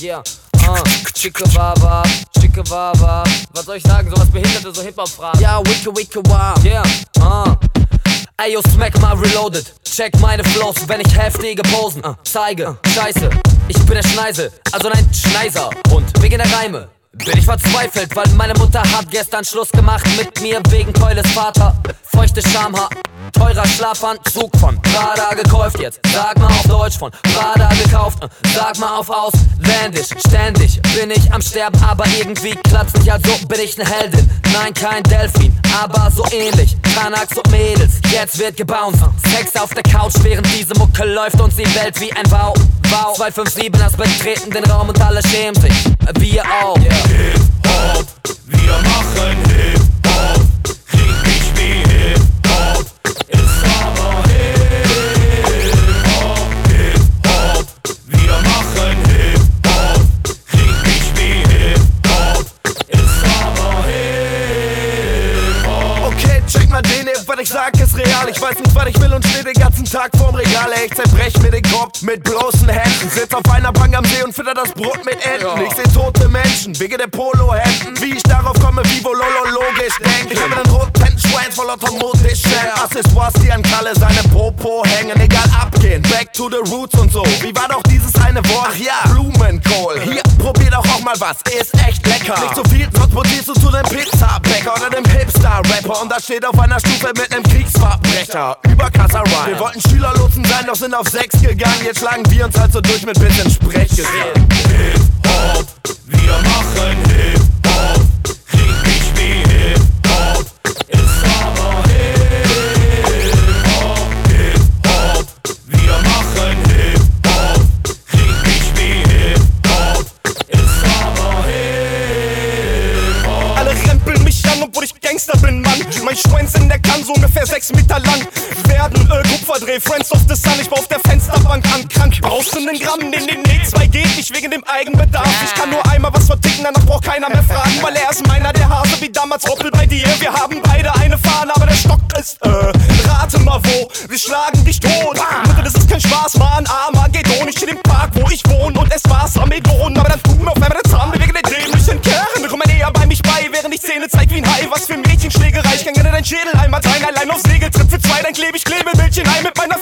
Yeah, schicke Wawa, was soll ich sagen, sowas Behinderte, so Hip-Hop-Fragen. Ja, wicke, wow, yeah, Ayo, smack mal reloaded, check meine Flows, wenn ich heftige Posen zeige, scheiße, ich bin der Schneise, also nein, Schneiser. Und wegen der Reime bin ich verzweifelt, weil meine Mutter hat gestern Schluss gemacht mit mir wegen Keules Vater. Feuchte Schamhaar, teurer Schlafanzug von Prada gekauft. Jetzt sag mal auf Deutsch, von Prada gekauft. Sag mal auf Ausländisch, ständig bin ich am Sterben, aber irgendwie klappt's nicht, also bin ich ne Heldin. Nein, kein Delfin, aber so ähnlich. Kanaks und Mädels, jetzt wird gebounced. Sex auf der Couch, während diese Mucke läuft und die Welt wie ein Wow. 257, das betreten den Raum und alle schämen sich, wir auch. Hip-Hop, wir machen Hip-Hop, krieg mich wie Hip-Hop, ist aber Hip-Hop. Hip-Hop, wir machen Hip-Hop, krieg mich wie Hip-Hop, ist aber Hip-Hop. Okay, check mal den hier, was ich sag ist real. Ich weiß nicht, was ich will und steh den ganzen Tag vorm Regal. Ey, ich zerbrech mir den Kopf mit bloßen Händen. Sitz auf einer Bank am See und fütter das Brot mit Enten. Ich seh tote Menschen, wegen der Polo-Hemden. Wie ich darauf komme, wie wohl logisch denk. Ich hab einen roten Schwanz voll automatisch. Accessoires, die an Kalle seine Popo hängen. Egal, abgehen, back to the roots und so. Wie war doch dieses eine Wort? Ach ja, Blumenkohl. Hier, probier doch auch mal was, ist echt lecker. Nicht so viel transportierst du zu dem Pizzabäcker oder dem Hipster-Rapper. Und da steht auf einer Stufe mit nem Kriegsverbrecher. Überkrasser Rhyme. Wir wollten Schülerlotsen sein, doch sind auf 6 gegangen. Jetzt schlagen wir uns halt so durch mit bisschen Sprechgesang. Hip-Hop, wir machen Hip-Hop, krieg mich wie Hip-Hop, ist aber Hip-Hop. Hip-Hop, wir machen Hip-Hop, krieg mich wie Hip-Hop, ist aber Hip-Hop. Alle rempeln mich an, obwohl ich Gangster bin, Mann. Mein Schwanz in der Kann, so ungefähr 6 Meter lang. Werden Kupferdreh, Friends of the Sun. Ich war auf der Fensterbank an, krank. Brauchst du nen Gramm? Nee, 2 geht nicht wegen dem Eigenbedarf. Ich kann nur einmal was verticken, danach braucht keiner mehr fragen. Weil er ist meiner, der Hase wie damals Hoppel bei dir. Wir haben beide eine Fahne, aber der Stock ist, rate mal wo. Wir schlagen dich tot. Mutter, das ist kein Spaß, Mann. Armageddon. Ich steh im Park, wo ich wohne und es war's Armageddon. Aber dann tun wir auf einmal den Zahn wegen der dämlichen Kerren. Komm mal näher bei mich bei, während ich Zähne zeig wie ein Hai. Was für Mädchenschlägerei. Ich kann gerne dein Schädel einmal teilen. Allein aufs Segeltrip für 2, dann kleb ich Klebebildchen ein mit meiner